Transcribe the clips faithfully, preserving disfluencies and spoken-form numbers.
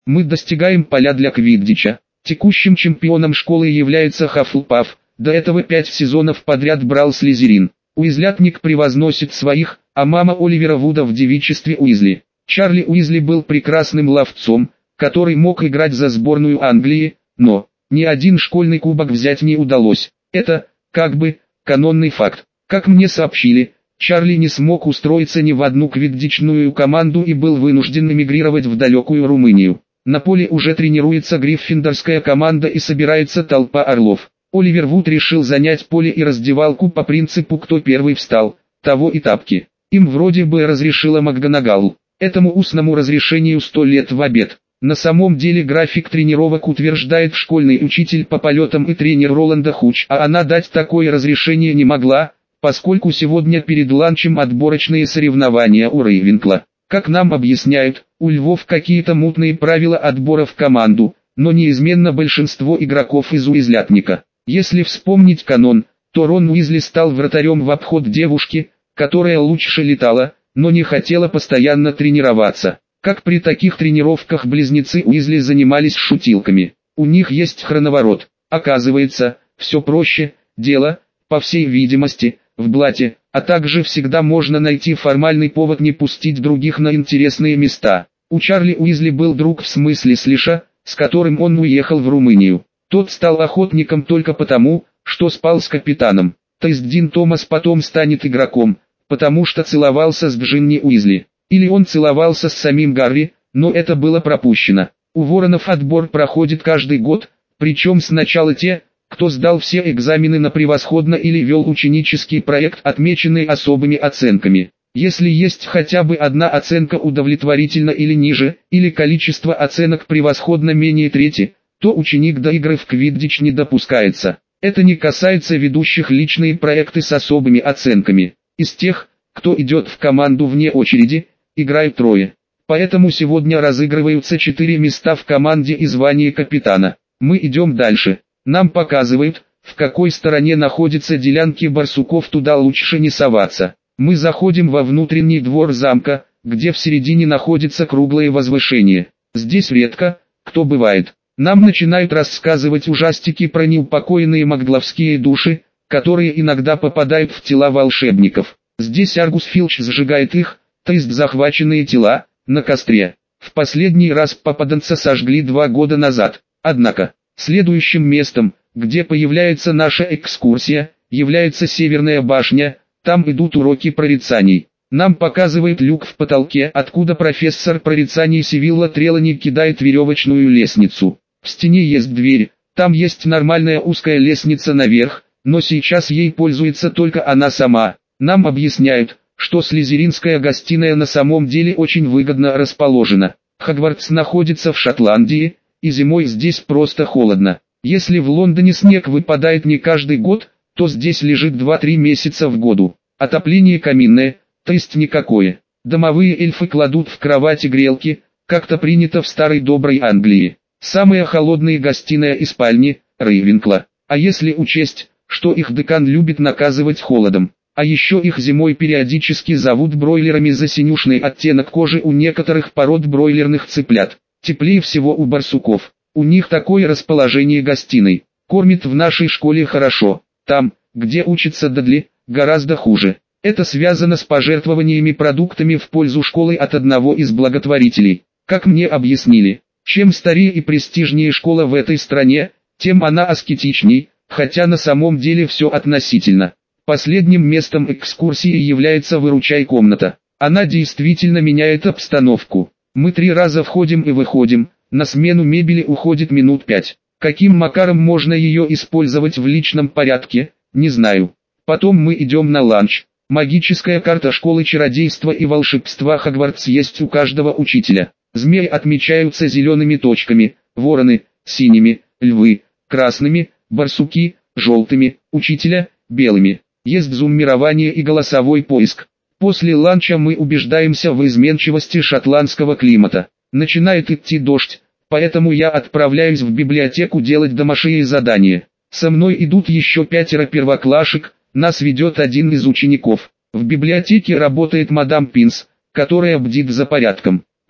Мы достигаем поля для квиддича. Текущим чемпионом школы является Хафлпаф, до этого пять сезонов подряд брал Слизерин. Уизлятник превозносит своих, а мама Оливера Вуда в девичестве Уизли. Чарли Уизли был прекрасным ловцом, который мог играть за сборную Англии, но ни один школьный кубок взять не удалось. Это, как бы, канонный факт. Как мне сообщили, Чарли не смог устроиться ни в одну квиддичную команду и был вынужден эмигрировать в далекую Румынию. На поле уже тренируется гриффиндорская команда и собирается толпа орлов. Оливер Вуд решил занять поле и раздевалку по принципу «кто первый встал, того и тапки». Им вроде бы разрешила МакГонагал. Этому устному разрешению сто лет в обед. На самом деле график тренировок утверждает школьный учитель по полетам и тренер Роланда Хуч, а она дать такое разрешение не могла, поскольку сегодня перед ланчем отборочные соревнования у Рейвенкла. Как нам объясняют, у Львов какие-то мутные правила отбора в команду, но неизменно большинство игроков из Уизлятника. Если вспомнить канон, то Рон Уизли стал вратарем в обход девушки, которая лучше летала, но не хотела постоянно тренироваться. Как при таких тренировках близнецы Уизли занимались шутилками. У них есть хроноворот. Оказывается, все проще, дело, по всей видимости, в блате, а также всегда можно найти формальный повод не пустить других на интересные места. У Чарли Уизли был друг в смысле Слиша, с которым он уехал в Румынию. Тот стал охотником только потому, что спал с капитаном. То есть Дин Томас потом станет игроком, потому что целовался с Джинни Уизли. Или он целовался с самим Гарри, но это было пропущено. У Воронов отбор проходит каждый год, причем сначала те, кто сдал все экзамены на превосходно или вел ученический проект, отмеченный особыми оценками. Если есть хотя бы одна оценка удовлетворительно или ниже, или количество оценок превосходно менее трети, то ученик до игры в квиддич не допускается. Это не касается ведущих личные проекты с особыми оценками. Из тех, кто идет в команду вне очереди, играют трое. Поэтому сегодня разыгрываются четыре места в команде и звание капитана. Мы идем дальше. Нам показывают, в какой стороне находятся делянки барсуков, туда лучше не соваться. Мы заходим во внутренний двор замка, где в середине находится круглое возвышение. Здесь редко кто бывает. Нам начинают рассказывать ужастики про неупокоенные макгловские души, которые иногда попадают в тела волшебников. Здесь Аргус Филч сжигает их, то есть захваченные тела, на костре. В последний раз попаданца сожгли два года назад. Однако, следующим местом, где появляется наша экскурсия, является Северная башня. Там идут уроки прорицаний. Нам показывает люк в потолке, откуда профессор прорицаний Сивилла Трелани кидает веревочную лестницу. В стене есть дверь, там есть нормальная узкая лестница наверх, но сейчас ей пользуется только она сама. Нам объясняют, что слизеринская гостиная на самом деле очень выгодно расположена. Хогвартс находится в Шотландии, и зимой здесь просто холодно. Если в Лондоне снег выпадает не каждый год, то здесь лежит два-три месяца в году. Отопление каминное, то есть никакое. Домовые эльфы кладут в кровати грелки, как-то принято в старой доброй Англии. Самые холодные гостиная и спальни – Рейвенкла. А если учесть, что их декан любит наказывать холодом. А еще их зимой периодически зовут бройлерами за синюшный оттенок кожи у некоторых пород бройлерных цыплят. Теплее всего у барсуков. У них такое расположение гостиной. Кормит в нашей школе хорошо. Там, где учится Дадли, гораздо хуже. Это связано с пожертвованиями продуктами в пользу школы от одного из благотворителей. Как мне объяснили, чем старее и престижнее школа в этой стране, тем она аскетичней, хотя на самом деле все относительно. Последним местом экскурсии является выручай-комната. Она действительно меняет обстановку. Мы три раза входим и выходим, на смену мебели уходит минут пять. Каким макаром можно ее использовать в личном порядке, не знаю. Потом мы идем на ланч. Магическая карта школы чародейства и волшебства Хогвартс есть у каждого учителя. Змеи отмечаются зелеными точками, вороны – синими, львы – красными, барсуки – желтыми, учителя – белыми. Есть зуммирование и голосовой поиск. После ланча мы убеждаемся в изменчивости шотландского климата. Начинает идти дождь. Поэтому я отправляюсь в библиотеку делать домашние задания. Со мной идут еще пятеро первоклашек, нас ведет один из учеников. В библиотеке работает мадам Пинс, которая бдит за порядком.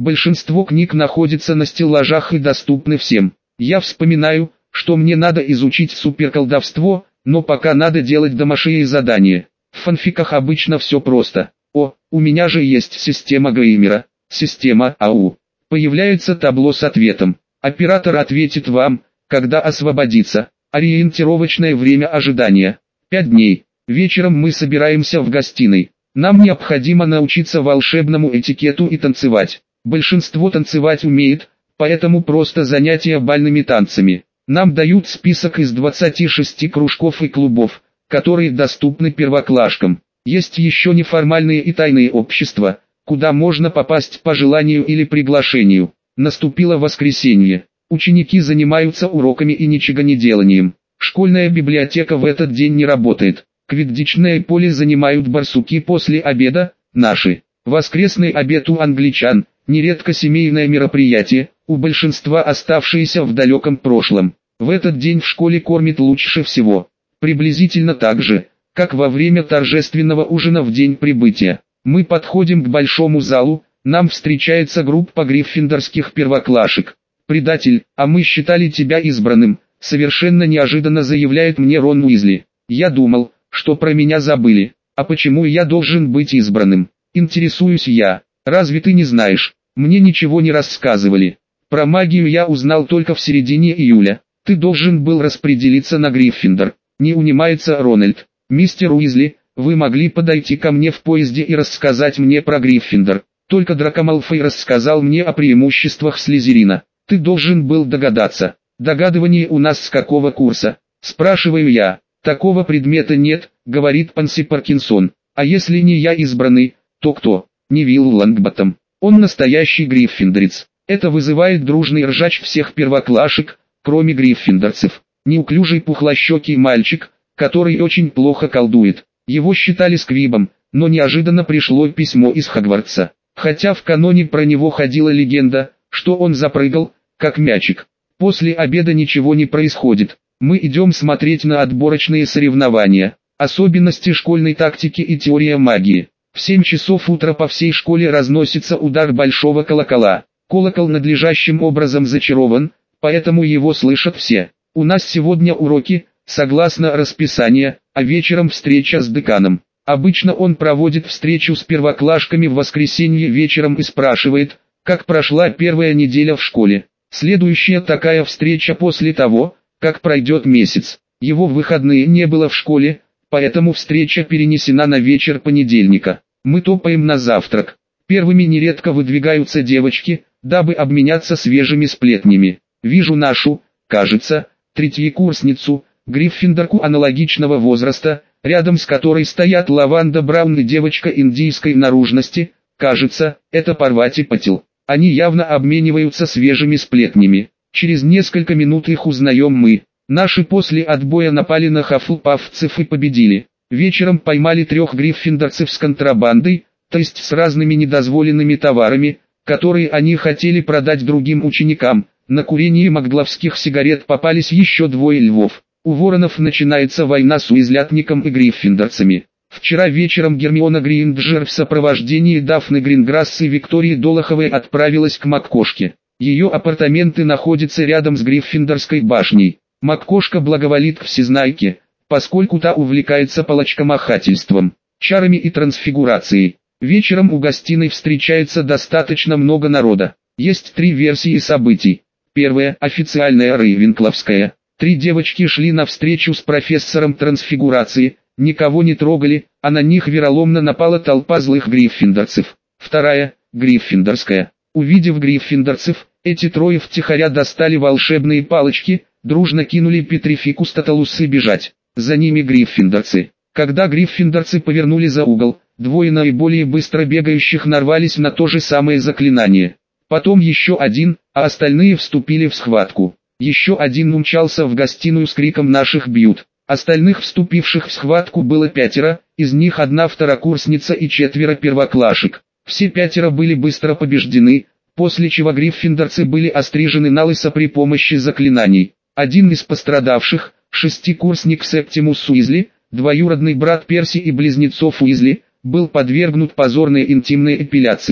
Большинство книг находится на стеллажах и доступны всем. Я вспоминаю, что мне надо изучить суперколдовство, но пока надо делать домашние задания. В фанфиках обычно все просто. О, у меня же есть система Геймера, система АУ. Появляется табло с ответом. Оператор ответит вам, когда освободится. Ориентировочное время ожидания. пять дней. Вечером мы собираемся в гостиной. Нам необходимо научиться волшебному этикету и танцевать. Большинство танцевать умеет, поэтому просто занятия бальными танцами. Нам дают список из двадцати шести кружков и клубов, которые доступны первоклашкам. Есть еще неформальные и тайные общества, куда можно попасть по желанию или приглашению. Наступило воскресенье. Ученики занимаются уроками и ничегонеделанием. Школьная библиотека в этот день не работает. Квиддичное поле занимают барсуки после обеда, наши. Воскресный обед у англичан, нередко семейное мероприятие, у большинства оставшиеся в далеком прошлом. В этот день в школе кормят лучше всего. Приблизительно так же, как во время торжественного ужина в день прибытия. Мы подходим к большому залу, нам встречается группа гриффиндорских первоклашек. «Предатель, а мы считали тебя избранным», совершенно неожиданно заявляет мне Рон Уизли. «Я думал, что про меня забыли. А почему я должен быть избранным? Интересуюсь я. Разве ты не знаешь? Мне ничего не рассказывали. Про магию я узнал только в середине июля. Ты должен был распределиться на Гриффиндор». Не унимается Рональд. «Мистер Уизли, вы могли подойти ко мне в поезде и рассказать мне про Гриффиндор. Только Драко Малфой рассказал мне о преимуществах Слизерина. Ты должен был догадаться. Догадывание у нас с какого курса?» Спрашиваю я. «Такого предмета нет», говорит Панси Паркинсон. «А если не я избранный, то кто?» Невилл Лонгботтом. «Он настоящий гриффиндорец». Это вызывает дружный ржач всех первоклашек, кроме гриффиндорцев. Неуклюжий пухлощекий мальчик, который очень плохо колдует. Его считали сквибом, но неожиданно пришло письмо из Хогвартса. Хотя в каноне про него ходила легенда, что он запрыгал, как мячик. После обеда ничего не происходит. Мы идем смотреть на отборочные соревнования, особенности школьной тактики и теория магии. В семь часов утра по всей школе разносится удар большого колокола. Колокол надлежащим образом зачарован, поэтому его слышат все. У нас сегодня уроки, согласно расписанию, а вечером встреча с деканом. Обычно он проводит встречу с первоклашками в воскресенье вечером и спрашивает, как прошла первая неделя в школе. Следующая такая встреча после того, как пройдет месяц. Его в выходные не было в школе, поэтому встреча перенесена на вечер понедельника. Мы топаем на завтрак. Первыми нередко выдвигаются девочки, дабы обменяться свежими сплетнями. Вижу нашу, кажется, третьекурсницу, гриффиндорку аналогичного возраста, рядом с которой стоят Лаванда Браун и девочка индийской наружности, кажется, это Парвати Патил. Они явно обмениваются свежими сплетнями. Через несколько минут их узнаем мы. Наши после отбоя напали на хафлпафцев и победили. Вечером поймали трех гриффиндорцев с контрабандой, то есть с разными недозволенными товарами, которые они хотели продать другим ученикам. На курении магловских сигарет попались еще двое львов. У воронов начинается война с уизлятником и гриффиндорцами. Вчера вечером Гермиона Грейнджер в сопровождении Дафны Гринграсс и Виктории Долоховой отправилась к Маккошке. Ее апартаменты находятся рядом с Гриффиндорской башней. Маккошка благоволит к всезнайке, поскольку та увлекается палочкомахательством, чарами и трансфигурацией. Вечером у гостиной встречается достаточно много народа. Есть три версии событий. Первая, официальная рейвенкловская. Три девочки шли на встречу с профессором трансфигурации, никого не трогали, а на них вероломно напала толпа злых гриффиндорцев. Вторая, гриффиндорская. Увидев гриффиндорцев, эти трое втихаря достали волшебные палочки, дружно кинули Петрификус Таталусы бежать. За ними гриффиндорцы. Когда гриффиндорцы повернули за угол, двое наиболее быстро бегающих нарвались на то же самое заклинание. Потом еще один, а остальные вступили в схватку. Еще один умчался в гостиную с криком «Наших бьют!». Остальных вступивших в схватку было пятеро, из них одна второкурсница и четверо первоклашек. Все пятеро были быстро побеждены, после чего гриффиндорцы были острижены налысо при помощи заклинаний. Один из пострадавших, шестикурсник Септимус Уизли, двоюродный брат Перси и близнецов Уизли, был подвергнут позорной интимной эпиляции.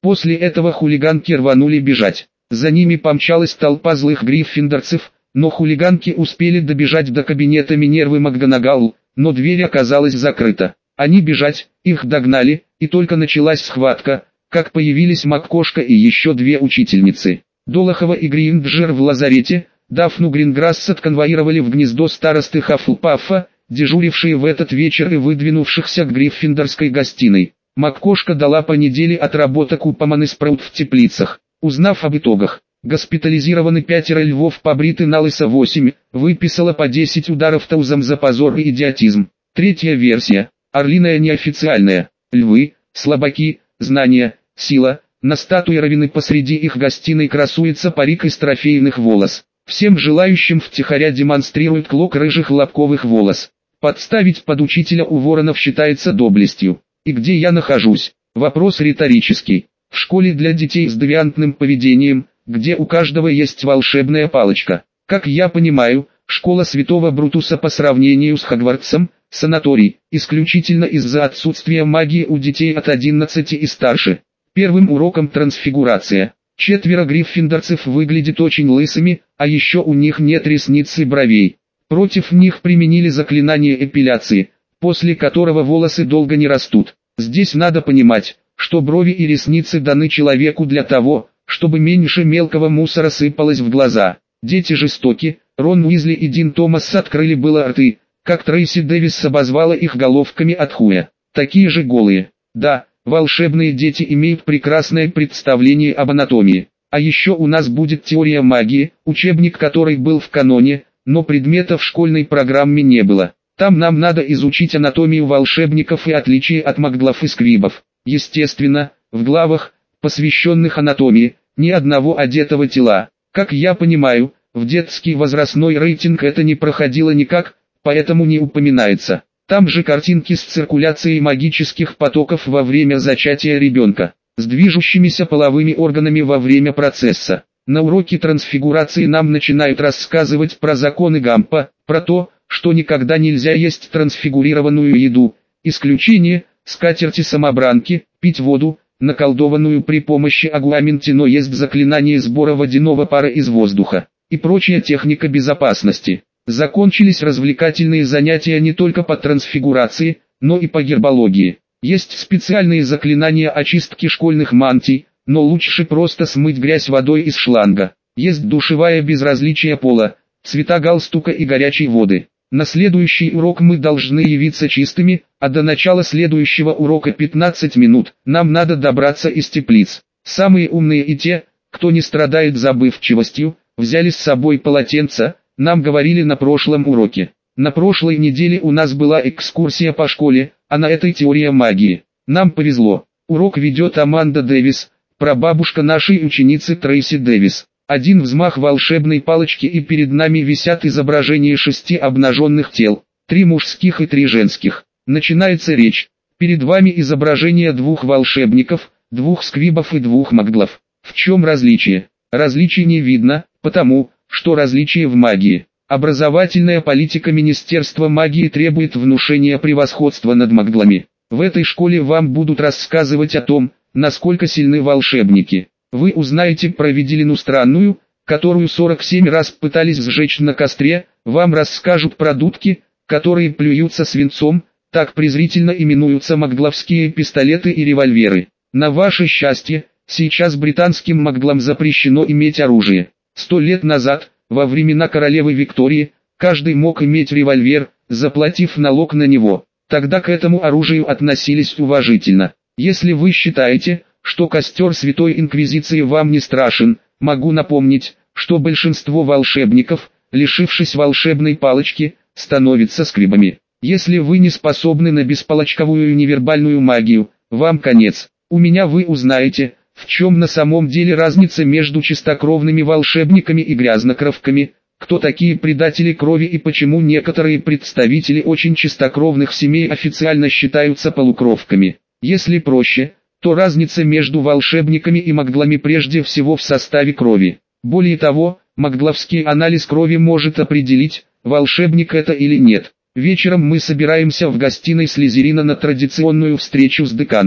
После этого хулиганки рванули бежать. За ними помчалась толпа злых гриффиндорцев, но хулиганки успели добежать до кабинета Минервы МакГонагал, но дверь оказалась закрыта. Они бежать, их догнали, и только началась схватка, как появились МакКошка и еще две учительницы. Долохова и Гринджер в лазарете, Дафну Гринграсс отконвоировали в гнездо старосты Хаффлпаффа, дежурившие в этот вечер и выдвинувшихся к гриффиндорской гостиной. МакКошка дала по неделе отработок у Паманы Спраут в теплицах. Узнав об итогах, госпитализированы пятеро львов, побриты налысо восемь, выписала по десять ударов таузом за позор и идиотизм. Третья версия, орлиная неофициальная, львы, слабаки, знания, сила, на статуе Равины посреди их гостиной красуется парик из трофейных волос. Всем желающим втихаря демонстрирует клок рыжих лобковых волос. Подставить под учителя у воронов считается доблестью. И где я нахожусь? Вопрос риторический. В школе для детей с девиантным поведением, где у каждого есть волшебная палочка. Как я понимаю, школа Святого Брутуса по сравнению с Хогвартсом – санаторий, исключительно из-за отсутствия магии у детей от одиннадцати и старше. Первым уроком трансфигурация. Четверо гриффиндорцев выглядят очень лысыми, а еще у них нет ресниц и бровей. Против них применили заклинание эпиляции, после которого волосы долго не растут. Здесь надо понимать, что брови и ресницы даны человеку для того, чтобы меньше мелкого мусора сыпалось в глаза. Дети жестоки, Рон Уизли и Дин Томас открыли было рты, как Трейси Дэвис обозвала их головками от хуя. Такие же голые. Да, волшебные дети имеют прекрасное представление об анатомии. А еще у нас будет теория магии, учебник который был в каноне, но предмета в школьной программе не было. Там нам надо изучить анатомию волшебников и отличия от маглов и сквибов. Естественно, в главах, посвященных анатомии, ни одного одетого тела. Как я понимаю, в детский возрастной рейтинг это не проходило никак, поэтому не упоминается. Там же картинки с циркуляцией магических потоков во время зачатия ребенка, с движущимися половыми органами во время процесса. На уроке трансфигурации нам начинают рассказывать про законы Гампа, про то, что никогда нельзя есть трансфигурированную еду, исключение – скатерти-самобранки, пить воду, наколдованную при помощи агуаментино, есть заклинание сбора водяного пара из воздуха, и прочая техника безопасности. Закончились развлекательные занятия не только по трансфигурации, но и по гербологии. Есть специальные заклинания очистки школьных мантий, но лучше просто смыть грязь водой из шланга. Есть душевая безразличия пола, цвета галстука и горячей воды. На следующий урок мы должны явиться чистыми, а до начала следующего урока пятнадцать минут. Нам надо добраться из теплиц. Самые умные и те, кто не страдает забывчивостью, взяли с собой полотенца, нам говорили на прошлом уроке. На прошлой неделе у нас была экскурсия по школе, а на этой теория магии. Нам повезло. Урок ведет Аманда Дэвис, прабабушка нашей ученицы Трейси Дэвис. Один взмах волшебной палочки и перед нами висят изображения шести обнаженных тел, три мужских и три женских. Начинается речь. Перед вами изображение двух волшебников, двух сквибов и двух маглов. В чем различие? Различий не видно, потому, что различие в магии. Образовательная политика Министерства магии требует внушения превосходства над маглами. В этой школе вам будут рассказывать о том, насколько сильны волшебники. Вы узнаете про Виделину Странную, которую сорок семь раз пытались сжечь на костре, вам расскажут про дудки, которые плюются свинцом, так презрительно именуются магловские пистолеты и револьверы. На ваше счастье, сейчас британским маглам запрещено иметь оружие. Сто лет назад, во времена королевы Виктории, каждый мог иметь револьвер, заплатив налог на него. Тогда к этому оружию относились уважительно. Если вы считаете, что костер Святой Инквизиции вам не страшен, могу напомнить, что большинство волшебников, лишившись волшебной палочки, становятся сквибами. Если вы не способны на беспалочковую невербальную магию, вам конец. У меня вы узнаете, в чем на самом деле разница между чистокровными волшебниками и грязнокровками, кто такие предатели крови и почему некоторые представители очень чистокровных семей официально считаются полукровками. Если проще, то разница между волшебниками и маглами прежде всего в составе крови. Более того, магловский анализ крови может определить, волшебник это или нет. Вечером мы собираемся в гостиной Слизерина на традиционную встречу с деканом.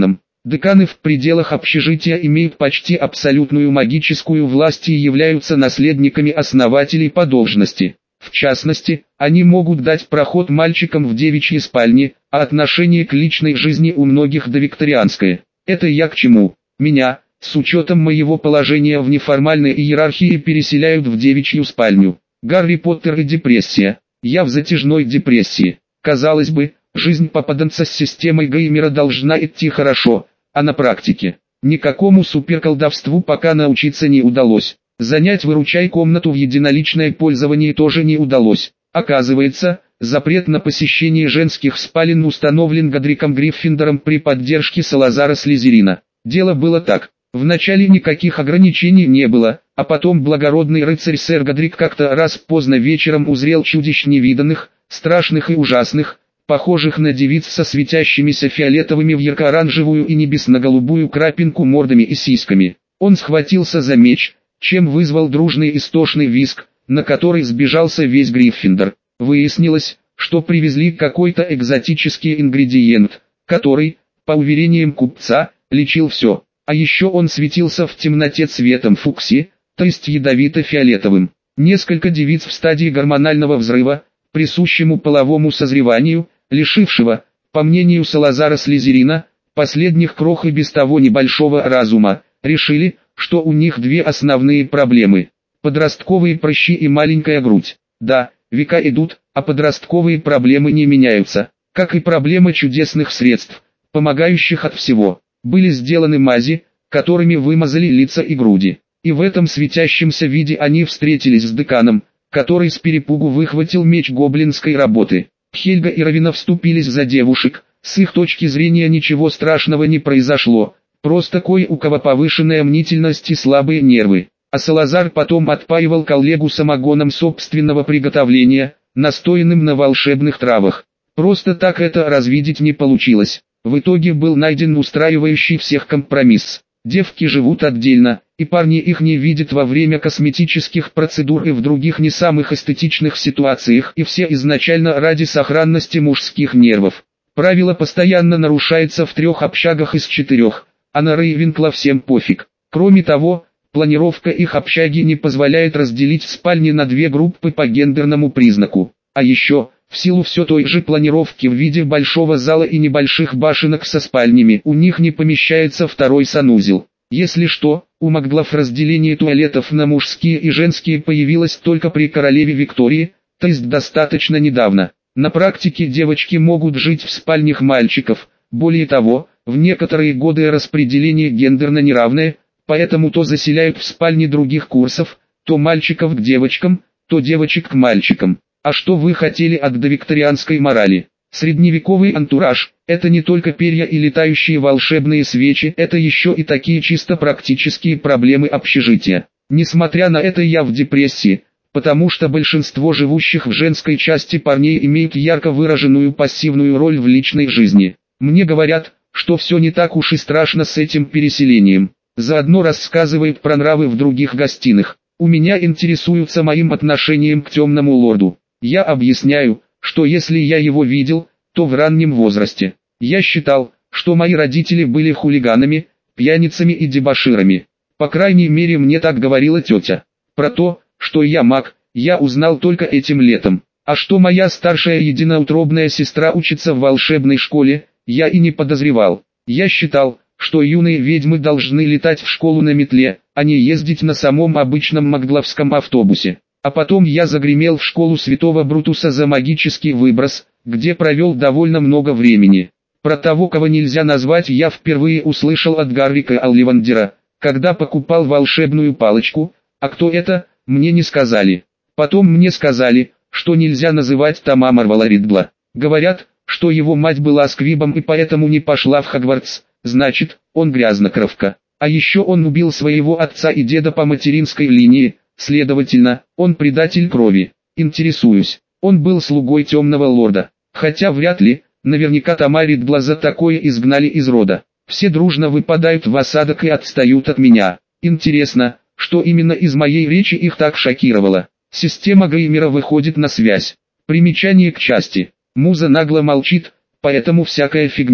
Деканы в пределах общежития имеют почти абсолютную магическую власть и являются наследниками основателей по должности. В частности, они могут дать проход мальчикам в девичьи спальни, а отношение к личной жизни у многих довикторианское. Это я к чему? Меня, с учетом моего положения в неформальной иерархии, переселяют в девичью спальню. Гарри Поттер и депрессия. Я в затяжной депрессии. Казалось бы, жизнь попаданца с системой геймера должна идти хорошо, а на практике никакому суперколдовству пока научиться не удалось. Занять выручай комнату в единоличное пользование тоже не удалось. Оказывается, запрет на посещение женских спален установлен Годриком Гриффиндором при поддержке Салазара Слизерина. Дело было так. Вначале никаких ограничений не было, а потом благородный рыцарь сэр Годрик как-то раз поздно вечером узрел чудищ невиданных, страшных и ужасных, похожих на девиц со светящимися фиолетовыми в ярко-оранжевую и небесно-голубую крапинку мордами и сиськами. Он схватился за меч, чем вызвал дружный истошный визг, на который сбежался весь Гриффиндор. Выяснилось, что привезли какой-то экзотический ингредиент, который, по уверениям купца, лечил все. А еще он светился в темноте цветом фуксии, то есть ядовито-фиолетовым. Несколько девиц в стадии гормонального взрыва, присущему половому созреванию, лишившего, по мнению Салазара Слизерина, последних крох и без того небольшого разума, решили, что у них две основные проблемы – подростковые прыщи и маленькая грудь. Да, века идут, а подростковые проблемы не меняются, как и проблемы чудесных средств, помогающих от всего. Были сделаны мази, которыми вымазали лица и груди. И в этом светящемся виде они встретились с деканом, который с перепугу выхватил меч гоблинской работы. Хельга и Равина вступились за девушек, с их точки зрения ничего страшного не произошло, просто кое у кого повышенная мнительность и слабые нервы. А Салазар потом отпаивал коллегу самогоном собственного приготовления, настоянным на волшебных травах. Просто так это развидеть не получилось. В итоге был найден устраивающий всех компромисс. Девки живут отдельно, и парни их не видят во время косметических процедур и в других не самых эстетичных ситуациях, и все изначально ради сохранности мужских нервов. Правило постоянно нарушается в трех общагах из четырех, а на Рейвенкла всем пофиг. Кроме того, планировка их общаги не позволяет разделить спальни на две группы по гендерному признаку. А еще, в силу все той же планировки в виде большого зала и небольших башенок со спальнями, у них не помещается второй санузел. Если что, у Маглов разделение туалетов на мужские и женские появилось только при королеве Виктории, то есть достаточно недавно. На практике девочки могут жить в спальнях мальчиков, более того, в некоторые годы распределение гендерно неравное, поэтому то заселяют в спальни других курсов, то мальчиков к девочкам, то девочек к мальчикам. А что вы хотели от довикторианской морали? Средневековый антураж – это не только перья и летающие волшебные свечи, это еще и такие чисто практические проблемы общежития. Несмотря на это, я в депрессии, потому что большинство живущих в женской части парней имеют ярко выраженную пассивную роль в личной жизни. Мне говорят, что все не так уж и страшно с этим переселением. Заодно рассказывают про нравы в других гостиных. У меня интересуются моим отношением к темному лорду. Я объясняю, что если я его видел, то в раннем возрасте. Я считал, что мои родители были хулиганами, пьяницами и дебоширами. По крайней мере, мне так говорила тетя. Про то, что я маг, я узнал только этим летом. А что моя старшая единоутробная сестра учится в волшебной школе, я и не подозревал. Я считал, что юные ведьмы должны летать в школу на метле, а не ездить на самом обычном магловском автобусе. А потом я загремел в школу святого Брутуса за магический выброс, где провел довольно много времени. Про того, кого нельзя назвать, я впервые услышал от Гаррика Олливандера, когда покупал волшебную палочку, а кто это, мне не сказали. Потом мне сказали, что нельзя называть Тома Марвола Риддла. Говорят, что его мать была сквибом и поэтому не пошла в Хогвартс, значит, он грязнокровка. А еще он убил своего отца и деда по материнской линии. Следовательно, он предатель крови. Интересуюсь, он был слугой темного лорда. Хотя вряд ли, наверняка Тома Риддла за такое изгнали из рода. Все дружно выпадают в осадок и отстают от меня. Интересно, что именно из моей речи их так шокировало. Система геймера выходит на связь. Примечание к части. Муза нагло молчит, поэтому всякая фигня.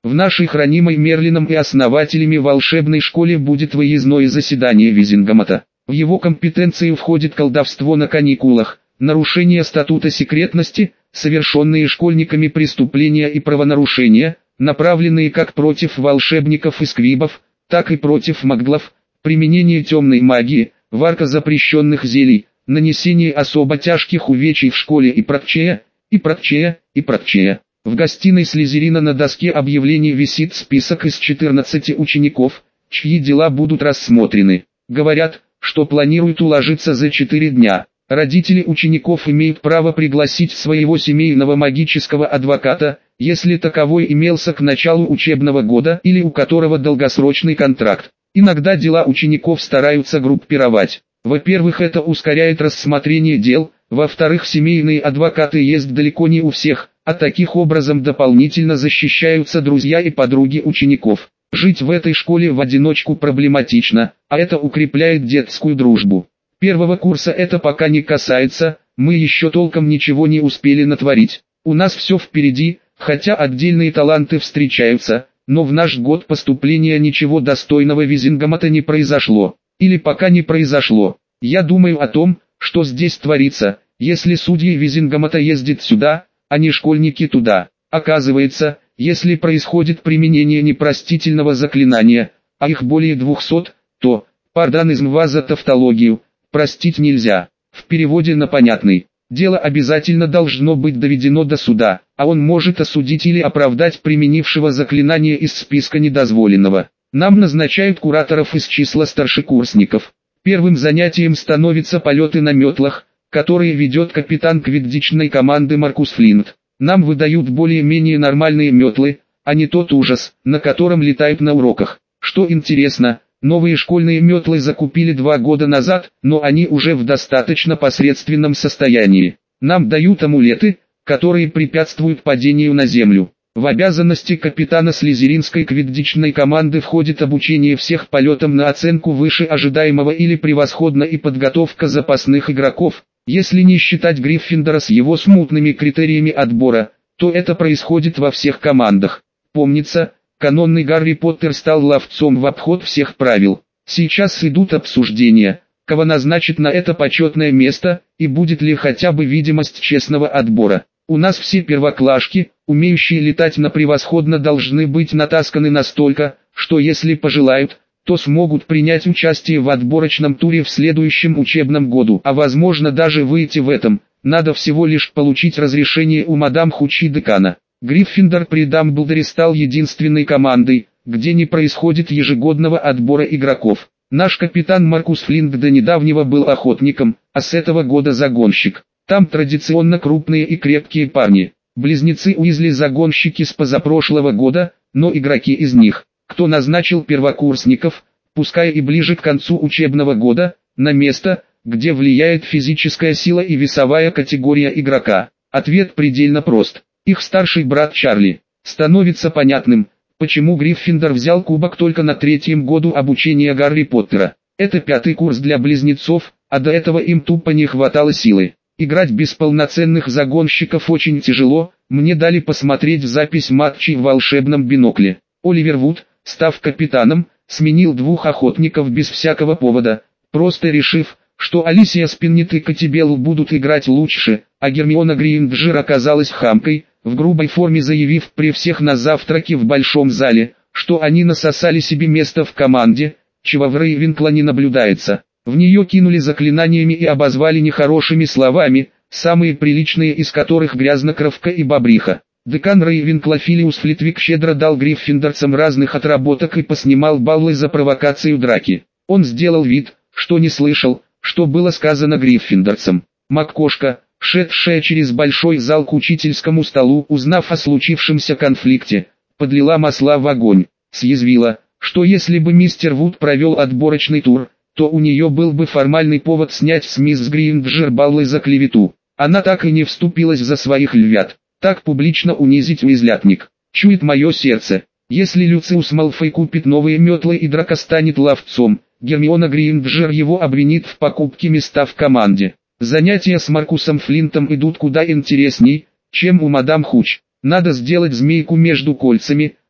В нашей хранимой Мерлином и основателями волшебной школе будет выездное заседание Визингамата. В его компетенции входит колдовство на каникулах, нарушение статута секретности, совершенные школьниками преступления и правонарушения, направленные как против волшебников и сквибов, так и против маглов, применение темной магии, варка запрещенных зелий, нанесение особо тяжких увечий в школе и прочее, и прочее, и прочее. В гостиной Слизерина на доске объявлений висит список из четырнадцати учеников, чьи дела будут рассмотрены. Говорят, что планируют уложиться за четыре дня. Родители учеников имеют право пригласить своего семейного магического адвоката, если таковой имелся к началу учебного года или у которого долгосрочный контракт. Иногда дела учеников стараются группировать. Во-первых, это ускоряет рассмотрение дел, во-вторых, семейные адвокаты есть далеко не у всех, а таких образом дополнительно защищаются друзья и подруги учеников. Жить в этой школе в одиночку проблематично, а это укрепляет детскую дружбу. Первого курса это пока не касается, мы еще толком ничего не успели натворить. У нас все впереди, хотя отдельные таланты встречаются, но в наш год поступления ничего достойного Визингамата не произошло. Или пока не произошло. Я думаю о том, что здесь творится, если судьи Визингамата ездят сюда, а не школьники туда. Оказывается, если происходит применение непростительного заклинания, а их более двухсот, то, парданизм вас за тавтологию, простить нельзя. В переводе на понятный, дело обязательно должно быть доведено до суда, а он может осудить или оправдать применившего заклинание из списка недозволенного. Нам назначают кураторов из числа старшекурсников. Первым занятием становятся полеты на метлах, которые ведет капитан квиддичной команды Маркус Флинт. Нам выдают более-менее нормальные метлы, а не тот ужас, на котором летают на уроках. Что интересно, новые школьные метлы закупили два года назад, но они уже в достаточно посредственном состоянии. Нам дают амулеты, которые препятствуют падению на землю. В обязанности капитана слизеринской квиддичной команды входит обучение всех полетам на оценку выше ожидаемого или превосходно и подготовка запасных игроков. Если не считать Гриффиндора с его смутными критериями отбора, то это происходит во всех командах. Помнится, канонный Гарри Поттер стал ловцом в обход всех правил. Сейчас идут обсуждения, кого назначить на это почетное место, и будет ли хотя бы видимость честного отбора. У нас все первоклашки, умеющие летать на превосходно, должны быть натасканы настолько, что если пожелают, то смогут принять участие в отборочном туре в следующем учебном году, а возможно даже выйти в этом. Надо всего лишь получить разрешение у мадам Хучи декана. Гриффиндор при Дамблдоре стал единственной командой, где не происходит ежегодного отбора игроков. Наш капитан Маркус Флинт до недавнего был охотником, а с этого года загонщик. Там традиционно крупные и крепкие парни. Близнецы Уизли загонщики с позапрошлого года, но игроки из них, кто назначил первокурсников, пускай и ближе к концу учебного года, на место, где влияет физическая сила и весовая категория игрока. Ответ предельно прост. Их старший брат Чарли. Становится понятным, почему Гриффиндор взял кубок только на третьем году обучения Гарри Поттера. Это пятый курс для близнецов, а до этого им тупо не хватало силы. Играть без полноценных загонщиков очень тяжело, мне дали посмотреть запись матчей в волшебном бинокле. Оливер Вуд, став капитаном, сменил двух охотников без всякого повода, просто решив, что Алисия Спиннет и Катибелл будут играть лучше, а Гермиона Грейнджер оказалась хамкой, в грубой форме заявив при всех на завтраке в большом зале, что они насосали себе место в команде, чего в Рейвенкло не наблюдается. В нее кинули заклинаниями и обозвали нехорошими словами, самые приличные из которых грязнокровка и бобриха. Декан Рейвенкло Филиус Флитвик щедро дал гриффиндорцам разных отработок и поснимал баллы за провокацию драки. Он сделал вид, что не слышал, что было сказано гриффиндорцам. Маккошка, шедшая через большой зал к учительскому столу, узнав о случившемся конфликте, подлила масла в огонь, съязвила, что если бы мистер Вуд провел отборочный тур, то у нее был бы формальный повод снять с мисс Грейнджер баллы за клевету. Она так и не вступилась за своих львят. Так публично унизить уизлятник. Чует мое сердце. Если Люциус Малфой купит новые метлы и Драко станет ловцом, Гермиона Грейнджер его обвинит в покупке места в команде. Занятия с Маркусом Флинтом идут куда интересней, чем у мадам Хуч. Надо сделать змейку между кольцами,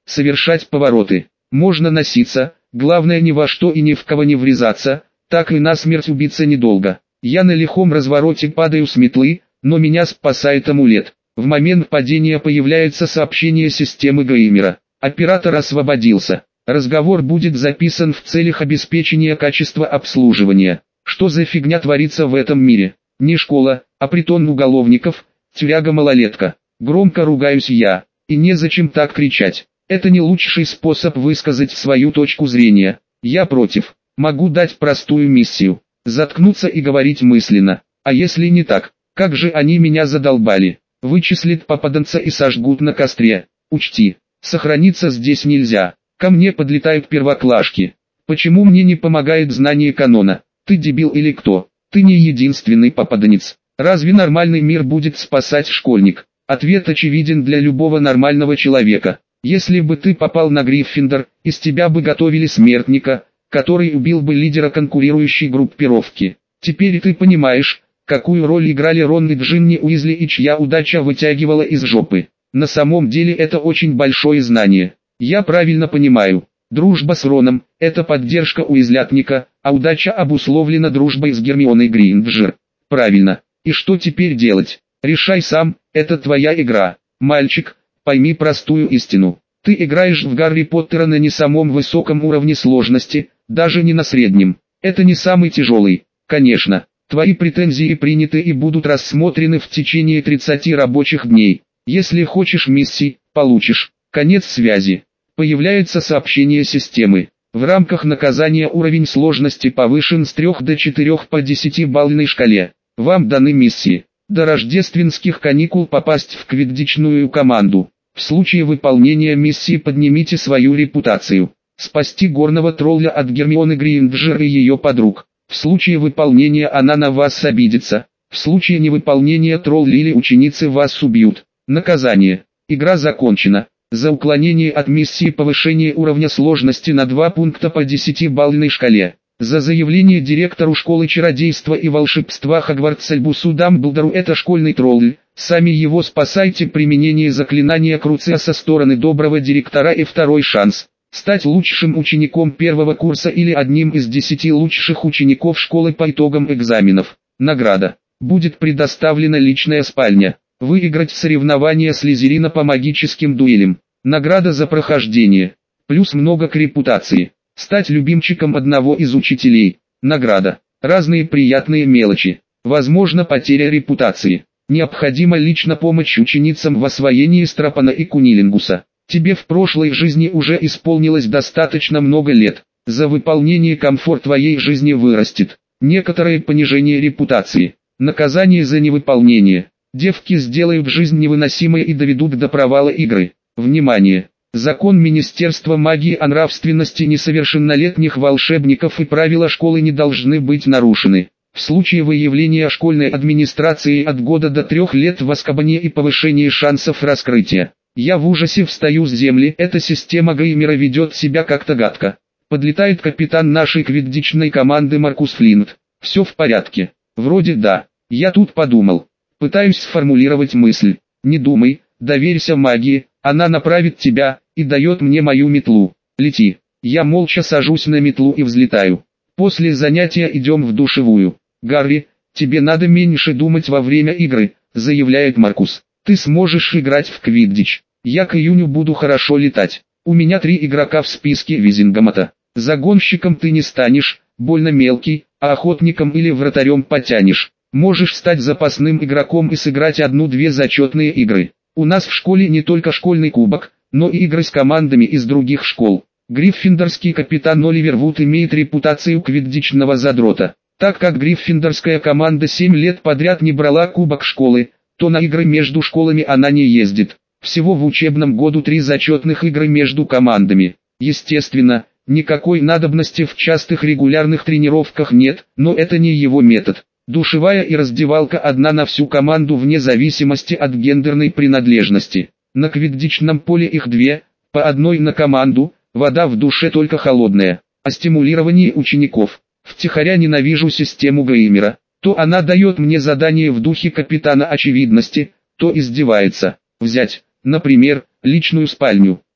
совершать повороты. Можно носиться, главное ни во что и ни в кого не врезаться, так и насмерть убиться недолго. Я на лихом развороте падаю с метлы, но меня спасает амулет. В момент падения появляется сообщение системы геймера. Оператор освободился. Разговор будет записан в целях обеспечения качества обслуживания. Что за фигня творится в этом мире? Не школа, а притон уголовников, тюряга-малолетка. Громко ругаюсь я. И незачем так кричать. Это не лучший способ высказать свою точку зрения. Я против. Могу дать простую миссию. Заткнуться и говорить мысленно. А если не так, как же они меня задолбали? Вычислят попаданца и сожгут на костре. Учти, сохраниться здесь нельзя. Ко мне подлетают первоклашки. Почему мне не помогает знание канона? Ты дебил или кто? Ты не единственный попаданец. Разве нормальный мир будет спасать школьник? Ответ очевиден для любого нормального человека. Если бы ты попал на Гриффиндор, из тебя бы готовили смертника, который убил бы лидера конкурирующей группировки. Теперь ты понимаешь, какую роль играли Рон и Джинни Уизли и чья удача вытягивала из жопы. На самом деле это очень большое знание. Я правильно понимаю, дружба с Роном – это поддержка уизлятника, а удача обусловлена дружбой с Гермионой Грейнджер. Правильно. И что теперь делать? Решай сам, это твоя игра. Мальчик, пойми простую истину. Ты играешь в Гарри Поттера на не самом высоком уровне сложности, даже не на среднем. Это не самый тяжелый. Конечно, твои претензии приняты и будут рассмотрены в течение тридцати рабочих дней. Если хочешь миссий, получишь. Конец связи. Появляется сообщение системы. В рамках наказания уровень сложности повышен с трёх до четырёх по десятибалльной шкале. Вам даны миссии. До рождественских каникул попасть в квиддичную команду. В случае выполнения миссии поднимите свою репутацию. Спасти горного тролля от Гермионы Грейнджер и ее подруг. В случае выполнения она на вас обидится. В случае невыполнения тролль или ученицы вас убьют. Наказание. Игра закончена. За уклонение от миссии повышение уровня сложности на два пункта по десятибалльной шкале. За заявление директору школы чародейства и волшебства Хогвартс Альбусу Дамблдору это школьный тролль. Сами его спасайте. Применение заклинания Круция со стороны доброго директора и второй шанс. Стать лучшим учеником первого курса или одним из десяти лучших учеников школы по итогам экзаменов. Награда. Будет предоставлена личная спальня. Выиграть соревнования Слизерина по магическим дуэлям. Награда за прохождение. Плюс много к репутации. Стать любимчиком одного из учителей. Награда. Разные приятные мелочи. Возможно потеря репутации. Необходима лично помощь ученицам в освоении Страпона и Кунилингуса. Тебе в прошлой жизни уже исполнилось достаточно много лет. За выполнение комфорт твоей жизни вырастет. Некоторое понижение репутации. Наказание за невыполнение. Девки сделают жизнь невыносимой и доведут до провала игры. Внимание! Закон Министерства магии о нравственности несовершеннолетних волшебников и правила школы не должны быть нарушены. В случае выявления школьной администрации от года до трех лет в Азкабане и повышения шансов раскрытия. Я в ужасе встаю с земли, эта система геймера ведет себя как-то гадко. Подлетает капитан нашей квиддичной команды Маркус Флинт. Все в порядке. Вроде да. Я тут подумал. Пытаюсь сформулировать мысль. Не думай, доверься магии, она направит тебя, и дает мне мою метлу. Лети. Я молча сажусь на метлу и взлетаю. После занятия идем в душевую. Гарри, тебе надо меньше думать во время игры, заявляет Маркус. Ты сможешь играть в квиддич. Я к июню буду хорошо летать. У меня три игрока в списке Визингамата. Загонщиком ты не станешь, больно мелкий, а охотником или вратарем потянешь. Можешь стать запасным игроком и сыграть одну-две зачетные игры. У нас в школе не только школьный кубок, но и игры с командами из других школ. Гриффиндорский капитан Оливер Вуд имеет репутацию квиддичного задрота. Так как гриффиндорская команда семь лет подряд не брала кубок школы, то на игры между школами она не ездит. Всего в учебном году три зачетных игры между командами. Естественно, никакой надобности в частых регулярных тренировках нет, но это не его метод. Душевая и раздевалка одна на всю команду вне зависимости от гендерной принадлежности. На квиддичном поле их две, по одной на команду, вода в душе только холодная. О стимулировании учеников. Втихаря ненавижу систему геймера. То она дает мне задание в духе капитана очевидности, то издевается. Взять, например, личную спальню.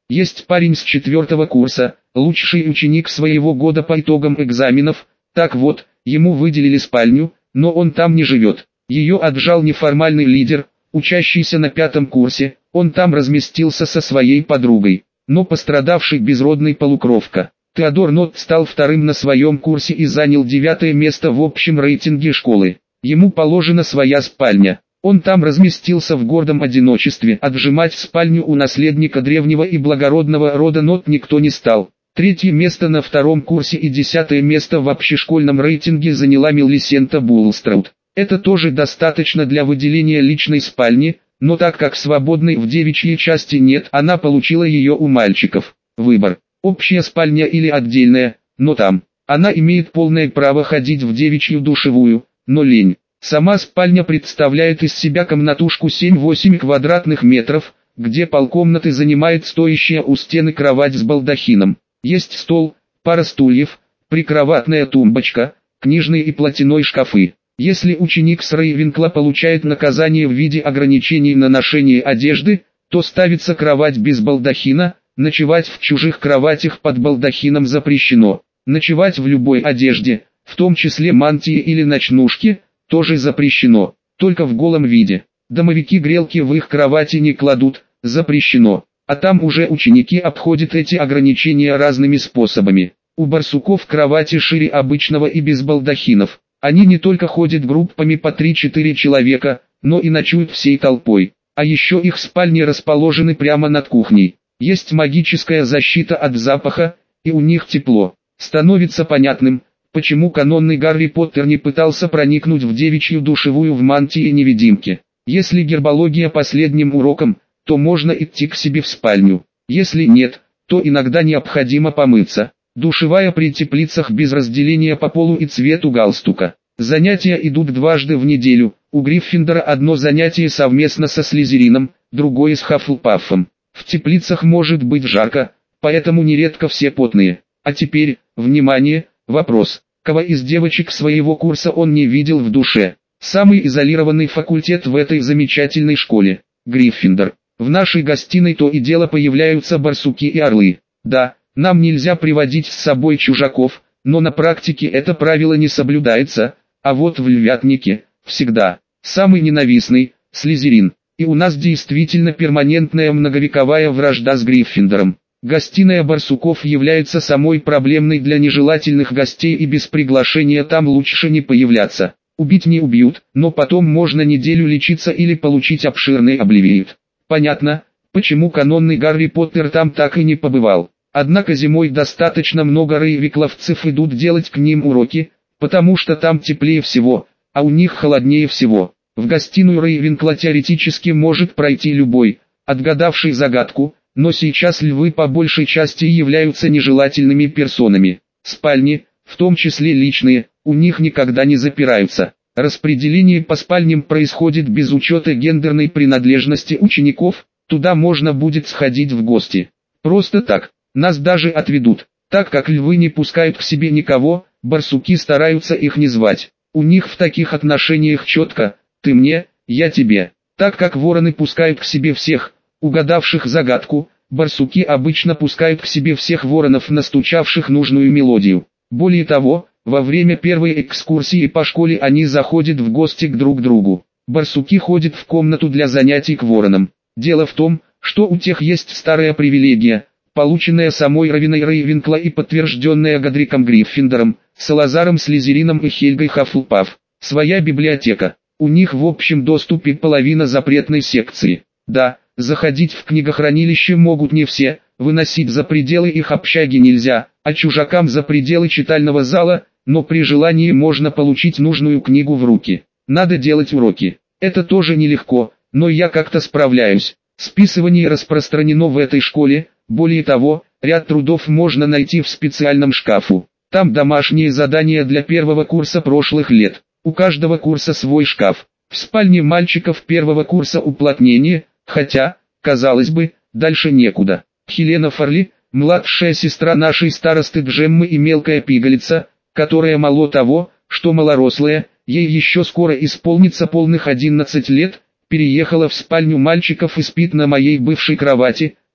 Есть парень с четвертого курса, лучший ученик своего года по итогам экзаменов, так вот, ему выделили спальню, но он там не живет. Ее отжал неформальный лидер, учащийся на пятом курсе, он там разместился со своей подругой, но пострадавший безродный полукровка. Теодор Нот стал вторым на своем курсе и занял девятое место в общем рейтинге школы. Ему положена своя спальня. Он там разместился в гордом одиночестве. Отжимать спальню у наследника древнего и благородного рода Нот никто не стал. Третье место на втором курсе и десятое место в общешкольном рейтинге заняла Мелисента Булстраут. Это тоже достаточно для выделения личной спальни, но так как свободной в девичьей части нет, она получила ее у мальчиков. Выбор: общая спальня или отдельная, но там. Она имеет полное право ходить в девичью душевую, но лень. Сама спальня представляет из себя комнатушку семь-восемь квадратных метров, где полкомнаты занимает стоящая у стены кровать с балдахином. Есть стол, пара стульев, прикроватная тумбочка, книжные и платяной шкафы. Если ученик с Рейвенкла получает наказание в виде ограничений на ношение одежды, то ставится кровать без балдахина, ночевать в чужих кроватях под балдахином запрещено. Ночевать в любой одежде, в том числе мантии или ночнушки, тоже запрещено, только в голом виде. Домовики грелки в их кровати не кладут, запрещено. А там уже ученики обходят эти ограничения разными способами. У барсуков кровати шире обычного и без балдахинов. Они не только ходят группами по три-четыре человека, но и ночуют всей толпой. А еще их спальни расположены прямо над кухней. Есть магическая защита от запаха, и у них тепло. Становится понятным, почему канонный Гарри Поттер не пытался проникнуть в девичью душевую в мантии-невидимке. Если гербология последним уроком, то можно идти к себе в спальню. Если нет, то иногда необходимо помыться. Душевая при теплицах без разделения по полу и цвету галстука. Занятия идут дважды в неделю. У Гриффиндора одно занятие совместно со Слизерином, другое с Хаффлпафом. В теплицах может быть жарко, поэтому нередко все потные. А теперь, внимание, вопрос. Кого из девочек своего курса он не видел в душе? Самый изолированный факультет в этой замечательной школе – Гриффиндор. В нашей гостиной то и дело появляются барсуки и орлы. Да, нам нельзя приводить с собой чужаков, но на практике это правило не соблюдается, а вот в Львятнике – всегда. Самый ненавистный – Слизерин. И у нас действительно перманентная многовековая вражда с Гриффиндором. Гостиная барсуков является самой проблемной для нежелательных гостей, и без приглашения там лучше не появляться. Убить не убьют, но потом можно неделю лечиться или получить обширный обливиют. Понятно, почему канонный Гарри Поттер там так и не побывал. Однако зимой достаточно много рейвикловцев идут делать к ним уроки, потому что там теплее всего, а у них холоднее всего. В гостиную Рейвенкла теоретически может пройти любой, отгадавший загадку, но сейчас львы по большей части являются нежелательными персонами. Спальни, в том числе личные, у них никогда не запираются. Распределение по спальням происходит без учета гендерной принадлежности учеников, туда можно будет сходить в гости. Просто так, нас даже отведут. Так как львы не пускают к себе никого, барсуки стараются их не звать. У них в таких отношениях четко: ты мне, я тебе. Так как вороны пускают к себе всех, угадавших загадку, барсуки обычно пускают к себе всех воронов, настучавших нужную мелодию. Более того, во время первой экскурсии по школе они заходят в гости к друг другу. Барсуки ходят в комнату для занятий к воронам. Дело в том, что у тех есть старая привилегия, полученная самой Ровиной Рейвенкла и подтвержденная Годриком Гриффиндором, Салазаром Слизерином и Хельгой Хаффлпаф. Своя библиотека. У них в общем доступе половина запретной секции. Да, заходить в книгохранилище могут не все, выносить за пределы их общаги нельзя, а чужакам за пределы читального зала, но при желании можно получить нужную книгу в руки. Надо делать уроки. Это тоже нелегко, но я как-то справляюсь. Списывание распространено в этой школе, более того, ряд трудов можно найти в специальном шкафу. Там домашние задания для первого курса прошлых лет. У каждого курса свой шкаф. В спальне мальчиков первого курса уплотнение, хотя, казалось бы, дальше некуда. Хелена Фарли, младшая сестра нашей старосты Джеммы и мелкая пигалица, которая мало того, что малорослая, ей еще скоро исполнится полных одиннадцать лет, переехала в спальню мальчиков и спит на моей бывшей кровати,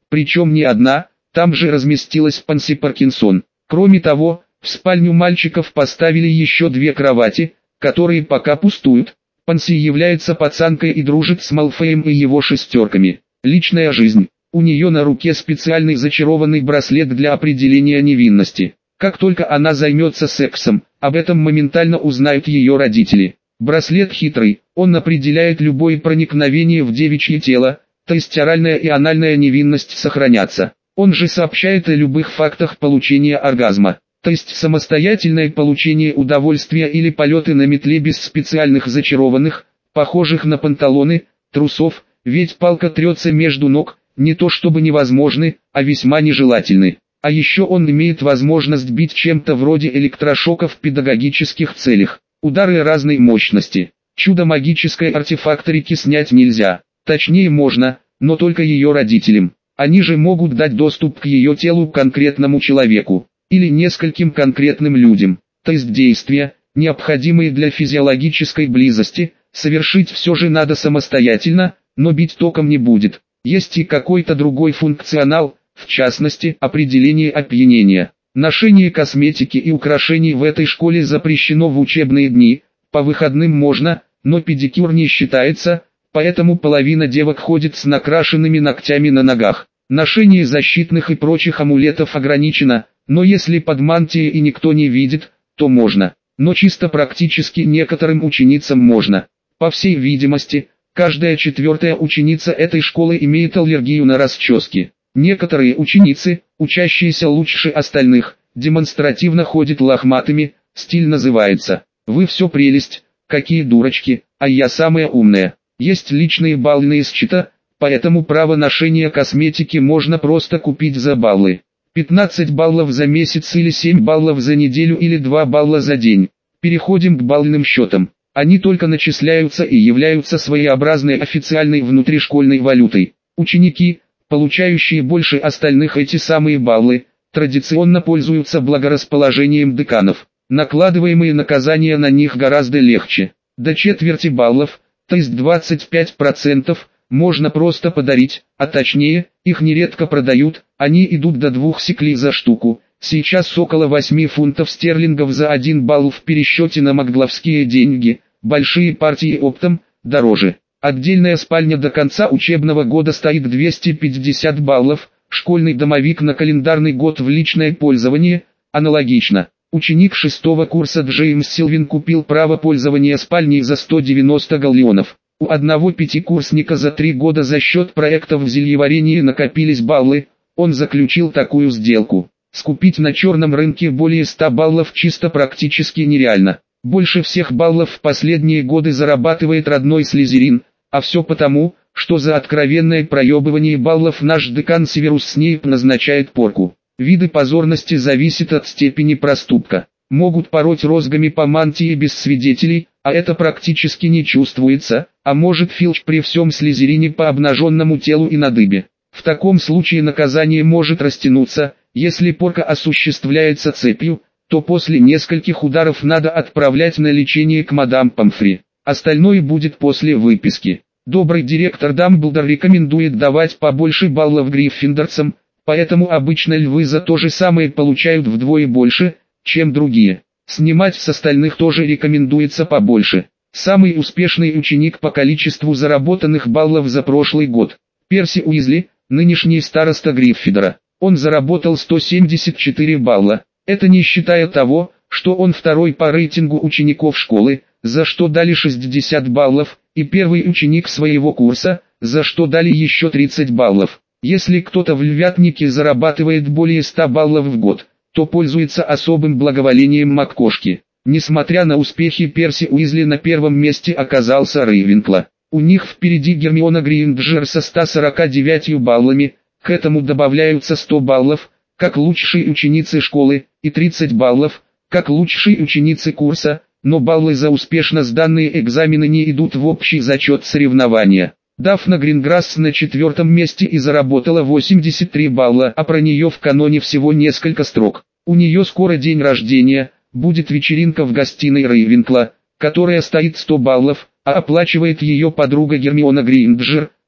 Причем не одна, там же разместилась Панси Паркинсон. Кроме того, в спальню мальчиков поставили еще две кровати, которые пока пустуют. Панси является пацанкой и дружит с Малфоем и его шестерками. Личная жизнь. У нее на руке специальный зачарованный браслет для определения невинности. Как только она займется сексом, об этом моментально узнают ее родители. Браслет хитрый, он определяет любое проникновение в девичье тело, то есть оральная и анальная невинность сохранятся. Он же сообщает о любых фактах получения оргазма, то есть самостоятельное получение удовольствия или полеты на метле без специальных зачарованных, похожих на панталоны, трусов, ведь палка трется между ног, не то чтобы невозможны, а весьма нежелательны. А еще он имеет возможность бить чем-то вроде электрошока в педагогических целях. Удары разной мощности. Чудо магической артефакторики снять нельзя. Точнее можно, но только ее родителям. Они же могут дать доступ к ее телу конкретному человеку. Или нескольким конкретным людям. То есть действия, необходимые для физиологической близости, совершить все же надо самостоятельно, но бить током не будет. Есть и какой-то другой функционал, в частности, определение опьянения. Ношение косметики и украшений в этой школе запрещено в учебные дни, по выходным можно, но педикюр не считается, поэтому половина девок ходит с накрашенными ногтями на ногах. Ношение защитных и прочих амулетов ограничено, но если под мантией и никто не видит, то можно. Но чисто практически некоторым ученицам можно. По всей видимости, каждая четвертая ученица этой школы имеет аллергию на расчески. Некоторые ученицы, учащиеся лучше остальных, демонстративно ходят лохматыми, стиль называется «Вы все прелесть, какие дурочки, а я самая умная». Есть личные баллы из счета, поэтому право ношения косметики можно просто купить за баллы. пятнадцать баллов за месяц или семь баллов за неделю или два балла за день. Переходим к балльным счетам. Они только начисляются и являются своеобразной официальной внутришкольной валютой. Ученики, получающие больше остальных эти самые баллы, традиционно пользуются благорасположением деканов. Накладываемые наказания на них гораздо легче. До четверти баллов, то есть двадцать пять процентов, можно просто подарить, а точнее, их нередко продают, они идут до двух сиклей за штуку. Сейчас около восьми фунтов стерлингов за один балл в пересчете на магловские деньги, большие партии оптом, дороже. Отдельная спальня до конца учебного года стоит двести пятьдесят баллов, школьный домовик на календарный год в личное пользование, аналогично. Ученик шестого курса Джеймс Силвин купил право пользования спальней за сто девяносто галлеонов. У одного пятикурсника за три года за счет проектов в зельеварении накопились баллы, он заключил такую сделку. Скупить на черном рынке более ста баллов чисто практически нереально. Больше всех баллов в последние годы зарабатывает родной Слизерин, а все потому, что за откровенное проебывание баллов наш декан Северус Снейп назначает порку. Виды позорности зависят от степени проступка. Могут пороть розгами по мантии без свидетелей, а это практически не чувствуется, а может Филч при всем Слизерине по обнаженному телу и на дыбе. В таком случае наказание может растянуться, если порка осуществляется цепью, то после нескольких ударов надо отправлять на лечение к мадам Помфри. Остальное будет после выписки. Добрый директор Дамблдор рекомендует давать побольше баллов гриффиндорцам, поэтому обычно львы за то же самое получают вдвое больше, чем другие. Снимать с остальных тоже рекомендуется побольше. Самый успешный ученик по количеству заработанных баллов за прошлый год – Перси Уизли, нынешний староста Гриффиндора. Он заработал сто семьдесят четыре балла. Это не считая того, что он второй по рейтингу учеников школы, за что дали шестьдесят баллов, и первый ученик своего курса, за что дали еще тридцать баллов. Если кто-то в Львятнике зарабатывает более ста баллов в год, то пользуется особым благоволением МакКошки. Несмотря на успехи Перси Уизли, на первом месте оказался Рейвенкло. У них впереди Гермиона Грейнджер со ста сорока девятью баллами, к этому добавляются сто баллов, как лучшие ученицы школы, и тридцать баллов, как лучшие ученицы курса, но баллы за успешно сданные экзамены не идут в общий зачет соревнования. Дафна Гринграсс на четвертом месте и заработала восемьдесят три балла, а про нее в каноне всего несколько строк. У нее скоро день рождения, будет вечеринка в гостиной Рейвенкло, которая стоит сто баллов, а оплачивает ее подруга Гермиона Грейнджер,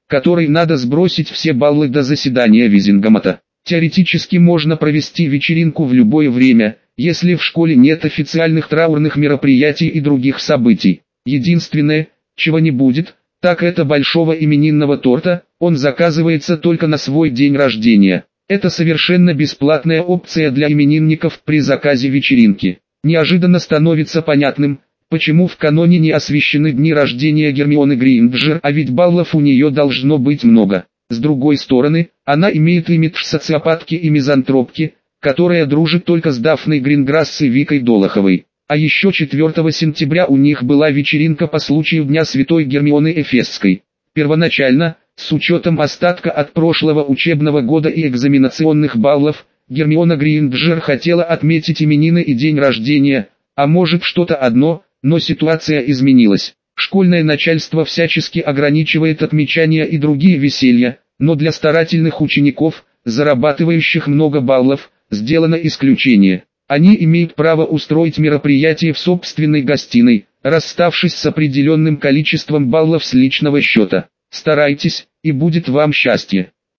которой надо сбросить все баллы до заседания Визингамата. Теоретически можно провести вечеринку в любое время, если в школе нет официальных траурных мероприятий и других событий. Единственное, чего не будет, так это большого именинного торта, он заказывается только на свой день рождения. Это совершенно бесплатная опция для именинников при заказе вечеринки. Неожиданно становится понятным, почему в каноне не освещены дни рождения Гермионы Грейнджер, а ведь баллов у нее должно быть много. С другой стороны, она имеет имидж социопатки и мизантропки, которая дружит только с Дафной Гринграсс и Викой Долоховой. А еще четвёртого сентября у них была вечеринка по случаю Дня Святой Гермионы Эфесской. Первоначально, с учетом остатка от прошлого учебного года и экзаменационных баллов, Гермиона Грейнджер хотела отметить именины и день рождения, а может что-то одно, но ситуация изменилась. Школьное начальство всячески ограничивает отмечания и другие веселья, но для старательных учеников, зарабатывающих много баллов, сделано исключение. Они имеют право устроить мероприятие в собственной гостиной, расставшись с определенным количеством баллов с личного счета. Старайтесь, и будет вам счастье.